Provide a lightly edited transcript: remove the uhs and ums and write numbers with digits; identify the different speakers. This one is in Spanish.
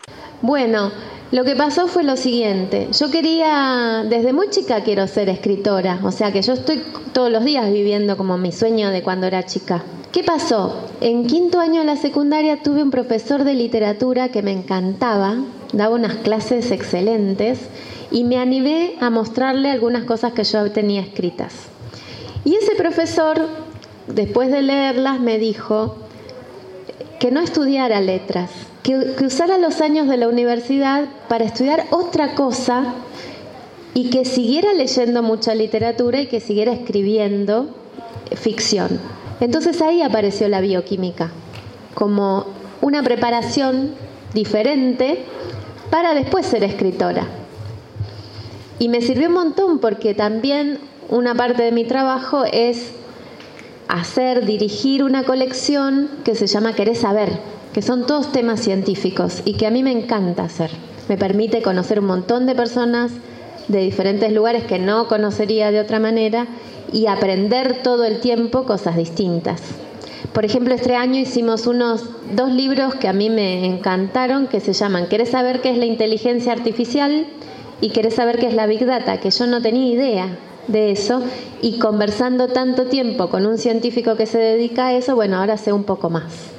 Speaker 1: Bueno, lo que pasó fue lo siguiente. Yo quería, desde muy chica quiero ser escritora, o sea que yo estoy todos los días viviendo como mi sueño de cuando era chica. ¿Qué pasó? En quinto año de la secundaria tuve un profesor de literatura que me encantaba, daba unas clases excelentes y me animé a mostrarle algunas cosas que yo tenía escritas. Y ese profesor, después de leerlas, me dijo que no estudiara letras, que usara los años de la universidad para estudiar otra cosa y que siguiera leyendo mucha literatura y que siguiera escribiendo ficción. Entonces ahí apareció la bioquímica, como una preparación diferente para después ser escritora. Y me sirvió un montón porque también una parte de mi trabajo es dirigir una colección que se llama Querés saber, que son todos temas científicos y que a mí me encanta hacer. Me permite conocer un montón de personas de diferentes lugares que no conocería de otra manera y aprender todo el tiempo cosas distintas. Por ejemplo, este año hicimos dos libros que a mí me encantaron, que se llaman Querés saber qué es la inteligencia artificial y Querés saber qué es la Big Data, que yo no tenía idea de eso, y conversando tanto tiempo con un científico que se dedica a eso, bueno, ahora sé un poco más.